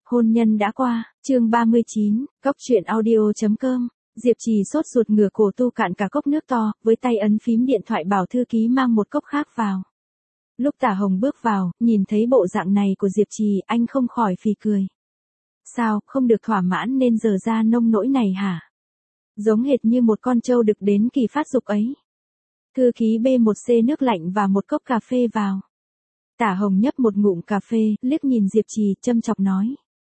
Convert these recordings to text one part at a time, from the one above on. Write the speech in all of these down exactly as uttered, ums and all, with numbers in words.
Hôn nhân đã qua, chương ba mươi chín, cóc truyện audio.com. Diệp Trì sốt ruột ngửa cổ tu cạn cả cốc nước to, với tay ấn phím điện thoại bảo thư ký mang một cốc khác vào. Lúc Tả Hồng bước vào, nhìn thấy bộ dạng này của Diệp Trì, anh không khỏi phì cười. Sao, không được thỏa mãn nên giờ ra nông nỗi này hả? Giống hệt như một con trâu đực đến kỳ phát dục ấy. Thư ký bê một xê nước lạnh và một cốc cà phê vào. Tả Hồng nhấp một ngụm cà phê, liếc nhìn Diệp Trì, châm chọc nói.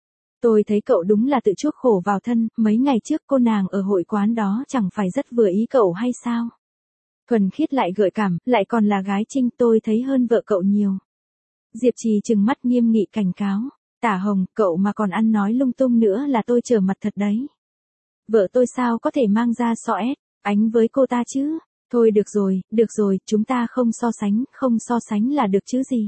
Tôi thấy cậu đúng là tự chuốc khổ vào thân, mấy ngày trước cô nàng ở hội quán đó chẳng phải rất vừa ý cậu hay sao? Thuần khiết lại gợi cảm, lại còn là gái trinh, tôi thấy hơn vợ cậu nhiều. Diệp Trì trừng mắt nghiêm nghị cảnh cáo. Tả Hồng, cậu mà còn ăn nói lung tung nữa là tôi trở mặt thật đấy. Vợ tôi sao có thể mang ra so ép, ánh với cô ta chứ? Thôi được rồi, được rồi, chúng ta không so sánh, không so sánh là được chứ gì.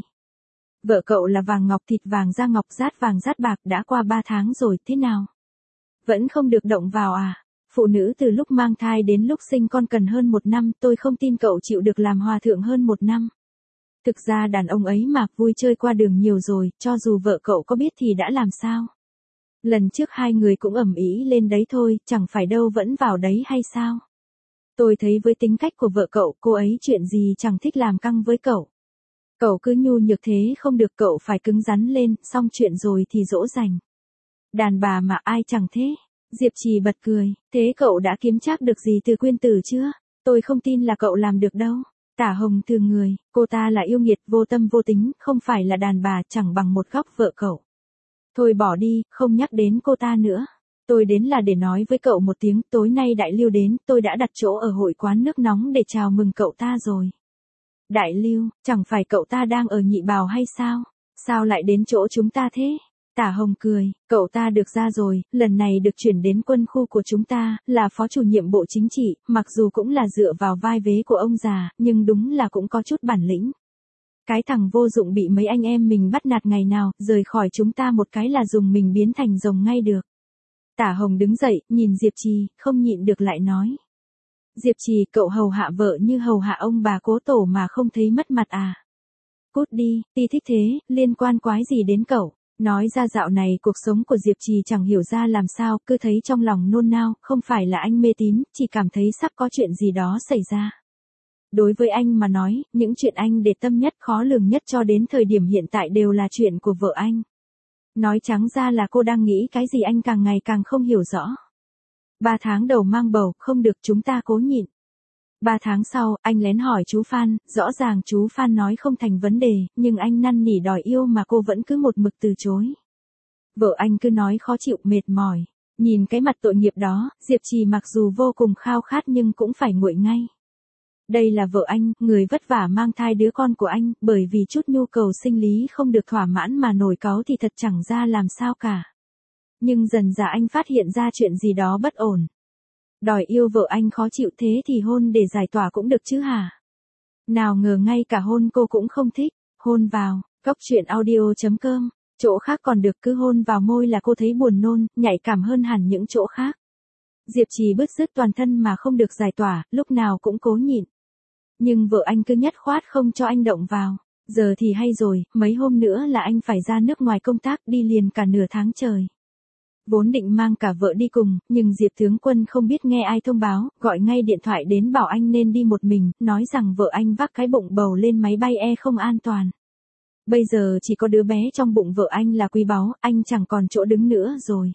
Vợ cậu là vàng ngọc thịt vàng da ngọc rát vàng rát bạc, đã qua ba tháng rồi, thế nào? Vẫn không được động vào à? Phụ nữ từ lúc mang thai đến lúc sinh con cần hơn một năm, tôi không tin cậu chịu được làm hòa thượng hơn một năm. Thực ra đàn ông ấy mà vui chơi qua đường nhiều rồi, cho dù vợ cậu có biết thì đã làm sao? Lần trước hai người cũng ầm ĩ lên đấy thôi, chẳng phải đâu vẫn vào đấy hay sao? Tôi thấy với tính cách của vợ cậu, cô ấy chuyện gì chẳng thích làm căng với cậu. Cậu cứ nhu nhược thế không được, cậu phải cứng rắn lên, xong chuyện rồi thì dỗ dành. Đàn bà mà ai chẳng thế? Diệp Trì bật cười, thế cậu đã kiếm trác được gì từ Quyên Tử chưa? Tôi không tin là cậu làm được đâu. Tả Hồng từ người, cô ta là yêu nghiệt vô tâm vô tính, không phải là đàn bà, chẳng bằng một góc vợ cậu. Thôi bỏ đi, không nhắc đến cô ta nữa. Tôi đến là để nói với cậu một tiếng, tối nay Đại Lưu đến, tôi đã đặt chỗ ở hội quán nước nóng để chào mừng cậu ta rồi. Đại Lưu, chẳng phải cậu ta đang ở Nhị Bào hay sao? Sao lại đến chỗ chúng ta thế? Tả Hồng cười, cậu ta được ra rồi, lần này được chuyển đến quân khu của chúng ta, là phó chủ nhiệm bộ chính trị, mặc dù cũng là dựa vào vai vế của ông già, nhưng đúng là cũng có chút bản lĩnh. Cái thằng vô dụng bị mấy anh em mình bắt nạt ngày nào, rời khỏi chúng ta một cái là dùng mình biến thành rồng ngay được. Tả Hồng đứng dậy, nhìn Diệp Trì, không nhịn được lại nói. Diệp Trì, cậu hầu hạ vợ như hầu hạ ông bà cố tổ mà không thấy mất mặt à? Cút đi, ti thích thế, liên quan quái gì đến cậu? Nói ra dạo này cuộc sống của Diệp Trì chẳng hiểu ra làm sao, cứ thấy trong lòng nôn nao, không phải là anh mê tín, chỉ cảm thấy sắp có chuyện gì đó xảy ra. Đối với anh mà nói, những chuyện anh để tâm nhất khó lường nhất cho đến thời điểm hiện tại đều là chuyện của vợ anh. Nói trắng ra là cô đang nghĩ cái gì anh càng ngày càng không hiểu rõ. Ba tháng đầu mang bầu, không được, chúng ta cố nhịn. Ba tháng sau, anh lén hỏi chú Phan, rõ ràng chú Phan nói không thành vấn đề, nhưng anh năn nỉ đòi yêu mà cô vẫn cứ một mực từ chối. Vợ anh cứ nói khó chịu, mệt mỏi. Nhìn cái mặt tội nghiệp đó, Diệp Trì mặc dù vô cùng khao khát nhưng cũng phải nguội ngay. Đây là vợ anh, người vất vả mang thai đứa con của anh, bởi vì chút nhu cầu sinh lý không được thỏa mãn mà nổi cáu thì thật chẳng ra làm sao cả. Nhưng dần dà anh phát hiện ra chuyện gì đó bất ổn. Đòi yêu vợ anh khó chịu, thế thì hôn để giải tỏa cũng được chứ hả? Nào ngờ ngay cả hôn cô cũng không thích. Hôn vào, cóc truyện audio.com. Chỗ khác còn được, cứ hôn vào môi là cô thấy buồn nôn, nhạy cảm hơn hẳn những chỗ khác. Diệp Trì bứt rứt toàn thân mà không được giải tỏa, lúc nào cũng cố nhịn. Nhưng vợ anh cứ nhất khoát không cho anh động vào. Giờ thì hay rồi, mấy hôm nữa là anh phải ra nước ngoài công tác, đi liền cả nửa tháng trời. Vốn định mang cả vợ đi cùng, nhưng Diệp tướng quân không biết nghe ai thông báo, gọi ngay điện thoại đến bảo anh nên đi một mình, nói rằng vợ anh vác cái bụng bầu lên máy bay e không an toàn. Bây giờ chỉ có đứa bé trong bụng vợ anh là quý báu, anh chẳng còn chỗ đứng nữa rồi.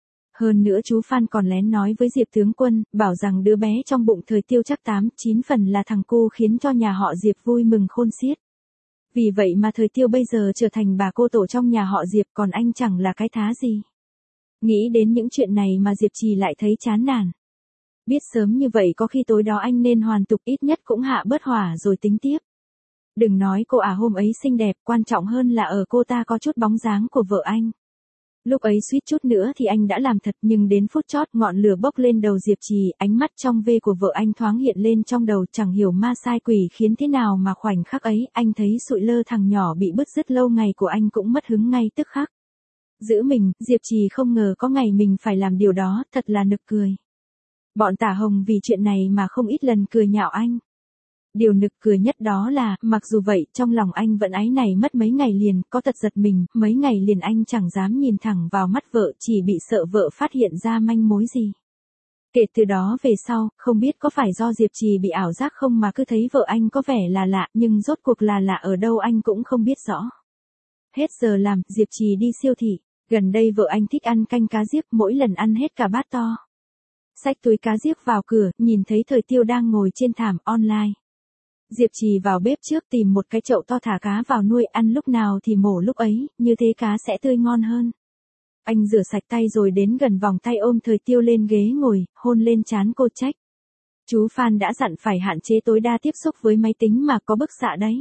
Hơn nữa chú Phan còn lén nói với Diệp tướng quân, bảo rằng đứa bé trong bụng Thời Tiêu chắc tám, chín phần là thằng cu, khiến cho nhà họ Diệp vui mừng khôn xiết. Vì vậy mà Thời Tiêu bây giờ trở thành bà cô tổ trong nhà họ Diệp, còn anh chẳng là cái thá gì. Nghĩ đến những chuyện này mà Diệp Trì lại thấy chán nản. Biết sớm như vậy có khi tối đó anh nên hoàn tục, ít nhất cũng hạ bớt hỏa rồi tính tiếp. Đừng nói cô ả hôm ấy xinh đẹp, quan trọng hơn là ở cô ta có chút bóng dáng của vợ anh. Lúc ấy suýt chút nữa thì anh đã làm thật, nhưng đến phút chót ngọn lửa bốc lên đầu Diệp Trì, ánh mắt trong vê của vợ anh thoáng hiện lên trong đầu, chẳng hiểu ma sai quỷ khiến thế nào mà khoảnh khắc ấy, anh thấy sụi lơ thằng nhỏ bị bứt rứt lâu ngày của anh cũng mất hứng ngay tức khắc. Giữ mình, Diệp Trì không ngờ có ngày mình phải làm điều đó, thật là nực cười. Bọn Tả Hồng vì chuyện này mà không ít lần cười nhạo anh. Điều nực cười nhất đó là, mặc dù vậy, trong lòng anh vẫn áy này mất mấy ngày liền, có tật giật mình, mấy ngày liền anh chẳng dám nhìn thẳng vào mắt vợ, chỉ bị sợ vợ phát hiện ra manh mối gì. Kể từ đó về sau, không biết có phải do Diệp Trì bị ảo giác không mà cứ thấy vợ anh có vẻ là lạ, nhưng rốt cuộc là lạ ở đâu anh cũng không biết rõ. Hết giờ làm, Diệp Trì đi siêu thị, gần đây vợ anh thích ăn canh cá giếc, mỗi lần ăn hết cả bát to. Xách túi cá giếc vào cửa, nhìn thấy Thời Tiêu đang ngồi trên thảm online. Diệp Trì vào bếp trước tìm một cái chậu to thả cá vào nuôi, ăn lúc nào thì mổ lúc ấy, như thế cá sẽ tươi ngon hơn. Anh rửa sạch tay rồi đến gần vòng tay ôm Thời Tiêu lên ghế ngồi, hôn lên trán cô trách. Chú Phan đã dặn phải hạn chế tối đa tiếp xúc với máy tính mà có bức xạ đấy.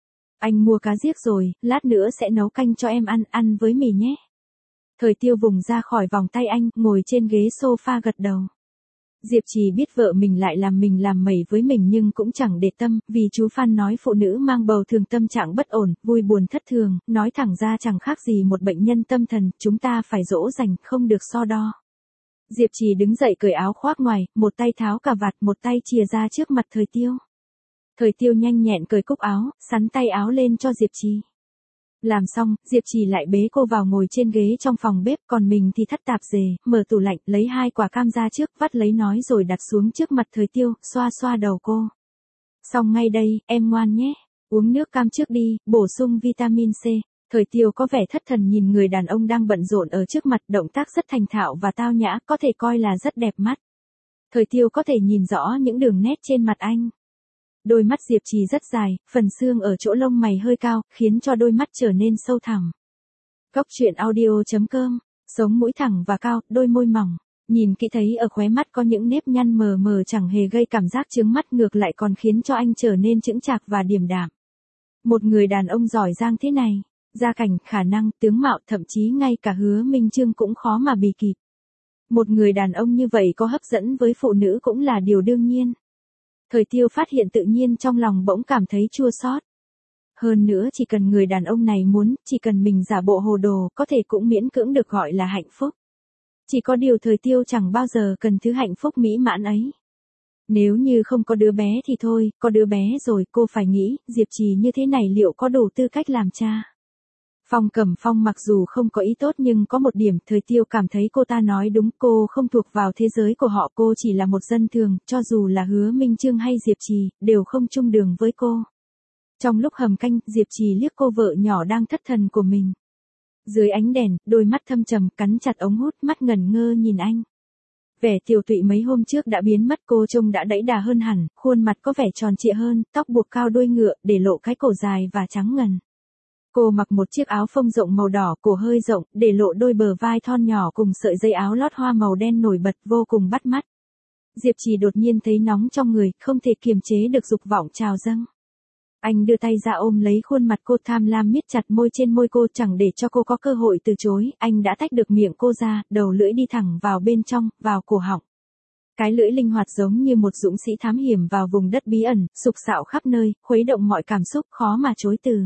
Anh mua cá giếc rồi, lát nữa sẽ nấu canh cho em ăn, ăn với mì nhé. Thời Tiêu vùng ra khỏi vòng tay anh, ngồi trên ghế sofa gật đầu. Diệp Trì biết vợ mình lại làm mình làm mẩy với mình nhưng cũng chẳng để tâm, vì chú Phan nói phụ nữ mang bầu thường tâm trạng bất ổn, vui buồn thất thường, nói thẳng ra chẳng khác gì một bệnh nhân tâm thần, chúng ta phải dỗ dành, không được so đo. Diệp Trì đứng dậy cởi áo khoác ngoài, một tay tháo cà vạt, một tay chìa ra trước mặt Thời Tiêu. Thời Tiêu nhanh nhẹn cởi cúc áo, sắn tay áo lên cho Diệp Trì. Làm xong, Diệp Trì lại bế cô vào ngồi trên ghế trong phòng bếp, còn mình thì thắt tạp dề, mở tủ lạnh, lấy hai quả cam ra trước, vắt lấy nói rồi đặt xuống trước mặt Thời Tiêu, xoa xoa đầu cô. Xong ngay đây, em ngoan nhé, uống nước cam trước đi, bổ sung vitamin C. Thời Tiêu có vẻ thất thần nhìn người đàn ông đang bận rộn ở trước mặt, động tác rất thành thạo và tao nhã, có thể coi là rất đẹp mắt. Thời Tiêu có thể nhìn rõ những đường nét trên mặt anh. Đôi mắt Diệp Trì rất dài, phần xương ở chỗ lông mày hơi cao, khiến cho đôi mắt trở nên sâu thẳm. Góc truyện audio chấm com, sống mũi thẳng và cao, đôi môi mỏng. Nhìn kỹ thấy ở khóe mắt có những nếp nhăn mờ mờ chẳng hề gây cảm giác chướng mắt, ngược lại còn khiến cho anh trở nên chững chạc và điềm đạm. Một người đàn ông giỏi giang thế này, gia cảnh, khả năng, tướng mạo, thậm chí ngay cả Hứa Minh Chương cũng khó mà bì kịp. Một người đàn ông như vậy có hấp dẫn với phụ nữ cũng là điều đương nhiên. Thời Tiêu phát hiện tự nhiên trong lòng bỗng cảm thấy chua xót. Hơn nữa chỉ cần người đàn ông này muốn, chỉ cần mình giả bộ hồ đồ, có thể cũng miễn cưỡng được gọi là hạnh phúc. Chỉ có điều Thời Tiêu chẳng bao giờ cần thứ hạnh phúc mỹ mãn ấy. Nếu như không có đứa bé thì thôi, có đứa bé rồi cô phải nghĩ, Diệp Trì như thế này liệu có đủ tư cách làm cha. Phong Cẩm Phong mặc dù không có ý tốt nhưng có một điểm Thời Tiêu cảm thấy cô ta nói đúng, cô không thuộc vào thế giới của họ, cô chỉ là một dân thường, cho dù là Hứa Minh Chương hay Diệp Trì, đều không chung đường với cô. Trong lúc hầm canh, Diệp Trì liếc cô vợ nhỏ đang thất thần của mình. Dưới ánh đèn, đôi mắt thâm trầm, cắn chặt ống hút, mắt ngẩn ngơ nhìn anh. Vẻ tiều tụy mấy hôm trước đã biến mất, cô trông đã đẫy đà hơn hẳn, khuôn mặt có vẻ tròn trịa hơn, tóc buộc cao đuôi ngựa, để lộ cái cổ dài và trắng ngần. Cô mặc một chiếc áo phông rộng màu đỏ, cổ hơi rộng, để lộ đôi bờ vai thon nhỏ cùng sợi dây áo lót hoa màu đen nổi bật vô cùng bắt mắt. Diệp Trì đột nhiên thấy nóng trong người, không thể kiềm chế được dục vọng trào dâng. Anh đưa tay ra ôm lấy khuôn mặt cô, tham lam miết chặt môi trên môi cô, chẳng để cho cô có cơ hội từ chối, anh đã tách được miệng cô ra, đầu lưỡi đi thẳng vào bên trong, vào cổ họng. Cái lưỡi linh hoạt giống như một dũng sĩ thám hiểm vào vùng đất bí ẩn, sục sạo khắp nơi, khuấy động mọi cảm xúc, khó mà chối từ.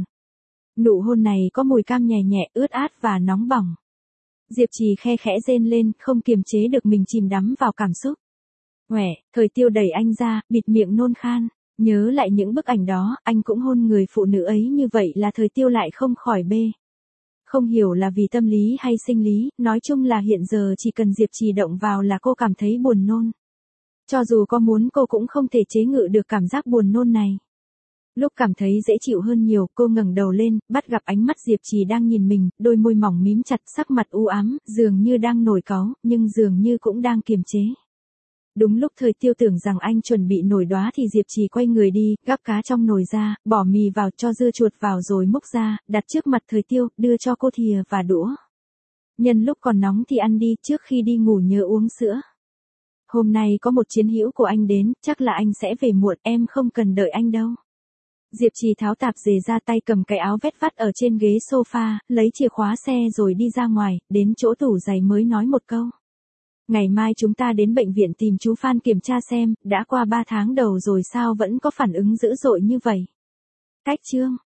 Nụ hôn này có mùi cam nhẹ nhẹ, ướt át và nóng bỏng. Diệp Trì khe khẽ rên lên, không kiềm chế được mình chìm đắm vào cảm xúc. Ngoẻ, Thời Tiêu đẩy anh ra, bịt miệng nôn khan. Nhớ lại những bức ảnh đó, anh cũng hôn người phụ nữ ấy như vậy là Thời Tiêu lại không khỏi bê. Không hiểu là vì tâm lý hay sinh lý, nói chung là hiện giờ chỉ cần Diệp Trì động vào là cô cảm thấy buồn nôn. Cho dù có muốn cô cũng không thể chế ngự được cảm giác buồn nôn này. Lúc cảm thấy dễ chịu hơn nhiều, cô ngẩng đầu lên, bắt gặp ánh mắt Diệp Trì đang nhìn mình, đôi môi mỏng mím chặt, sắc mặt u ám, dường như đang nổi cáu, nhưng dường như cũng đang kiềm chế. Đúng lúc Thời Tiêu tưởng rằng anh chuẩn bị nổi đóa thì Diệp Trì quay người đi, gắp cá trong nồi ra, bỏ mì vào, cho dưa chuột vào rồi múc ra, đặt trước mặt Thời Tiêu, đưa cho cô thìa và đũa. Nhân lúc còn nóng thì ăn đi, trước khi đi ngủ nhớ uống sữa. Hôm nay có một chiến hữu của anh đến, chắc là anh sẽ về muộn, em không cần đợi anh đâu. Diệp Trì tháo tạp dề ra, tay cầm cái áo vét vắt ở trên ghế sofa, lấy chìa khóa xe rồi đi ra ngoài, đến chỗ tủ giày mới nói một câu. Ngày mai chúng ta đến bệnh viện tìm chú Phan kiểm tra xem, đã qua ba tháng đầu rồi sao vẫn có phản ứng dữ dội như vậy. Cách chương